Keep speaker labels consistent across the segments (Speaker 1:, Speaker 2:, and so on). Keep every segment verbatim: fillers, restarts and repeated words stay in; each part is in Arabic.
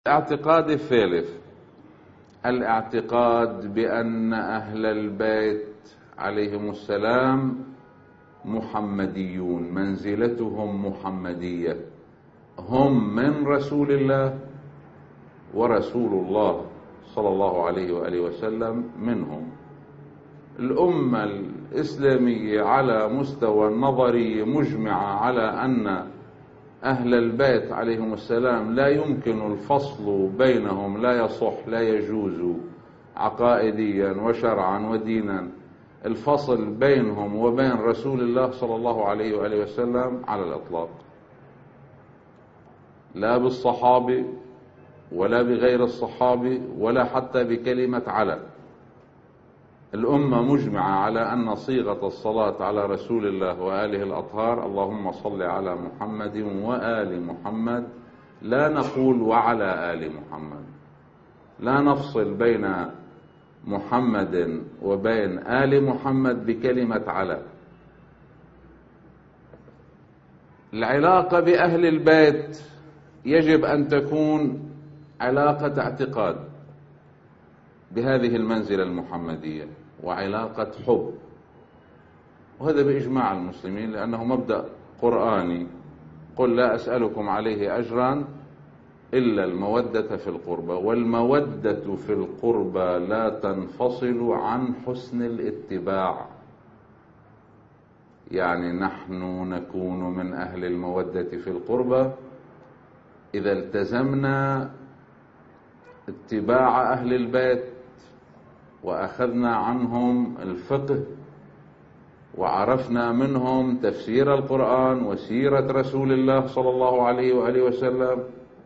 Speaker 1: الاعتقاد الثالث الاعتقاد بأن أهل البيت عليهم السلام محمديون، منزلتهم محمدية، هم من رسول الله ورسول الله صلى الله عليه وآله وسلم منهم. الأمة الإسلامية على مستوى النظري مجمعة على أن أهل البيت عليهم السلام لا يمكن الفصل بينهم، لا يصح لا يجوز عقائديا وشرعا ودينا الفصل بينهم وبين رسول الله صلى الله عليه وآله وسلم على الإطلاق، لا بالصحابي ولا بغير الصحابي ولا حتى بكلمة على. الأمة مجمعة على أن صيغة الصلاة على رسول الله وآله الأطهار اللهم صل على محمد وآل محمد، لا نقول وعلى آل محمد، لا نفصل بين محمد وبين آل محمد بكلمة على. العلاقة بأهل البيت يجب أن تكون علاقة اعتقاد بهذه المنزلة المحمدية وعلاقة حب، وهذا بإجماع المسلمين، لأنه مبدأ قرآني: قل لا أسألكم عليه أجرا إلا المودة في القربى، والمودة في القربى لا تنفصل عن حسن الاتباع. يعني نحن نكون من أهل المودة في القربى إذا التزمنا اتباع أهل البيت وأخذنا عنهم الفقه وعرفنا منهم تفسير القرآن وسيرة رسول الله صلى الله عليه وآله وسلم،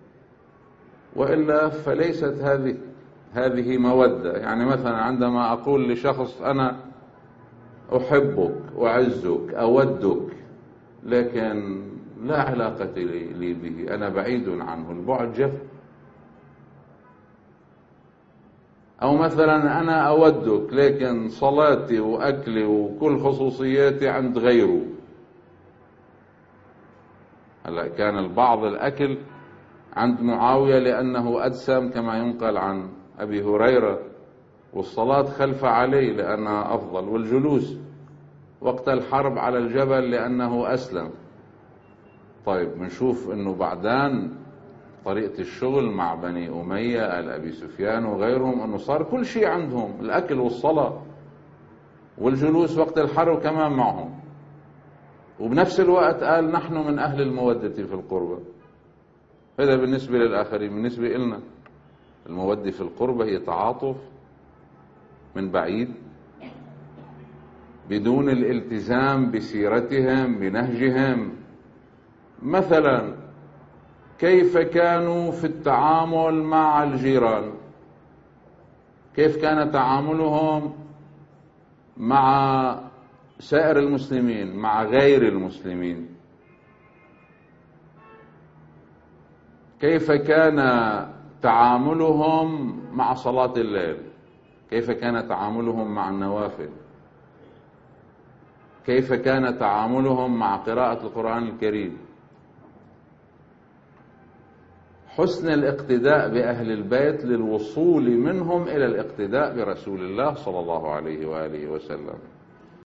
Speaker 1: وإلا فليست هذه هذه مودة. يعني مثلا عندما أقول لشخص أنا أحبك أعزك أودك، لكن لا علاقة لي به، أنا بعيد عنه، البعد جف. أو مثلا أنا أودك لكن صلاتي وأكلي وكل خصوصياتي عند غيره. هلا كان البعض الأكل عند معاوية لأنه أدسم كما ينقل عن أبي هريرة، والصلاة خلف علي لأنها أفضل، والجلوس وقت الحرب على الجبل لأنه أسلم. طيب بنشوف أنه بعدان طريقة الشغل مع بني أمية آل أبي سفيان وغيرهم أنه صار كل شيء عندهم، الأكل والصلاة والجلوس وقت الحرب كمان معهم، وبنفس الوقت قال نحن من أهل المودة في القربة. هذا بالنسبة للآخرين. بالنسبة لنا المودة في القربة هي تعاطف من بعيد بدون الالتزام بسيرتهم بنهجهم. مثلا كيف كانوا في التعامل مع الجيران، كيف كان تعاملهم مع سائر المسلمين مع غير المسلمين، كيف كان تعاملهم مع صلاة الليل، كيف كان تعاملهم مع النوافل، كيف كان تعاملهم مع قراءة القرآن الكريم. حسن الاقتداء بأهل البيت للوصول منهم إلى الاقتداء برسول الله صلى الله عليه وآله وسلم.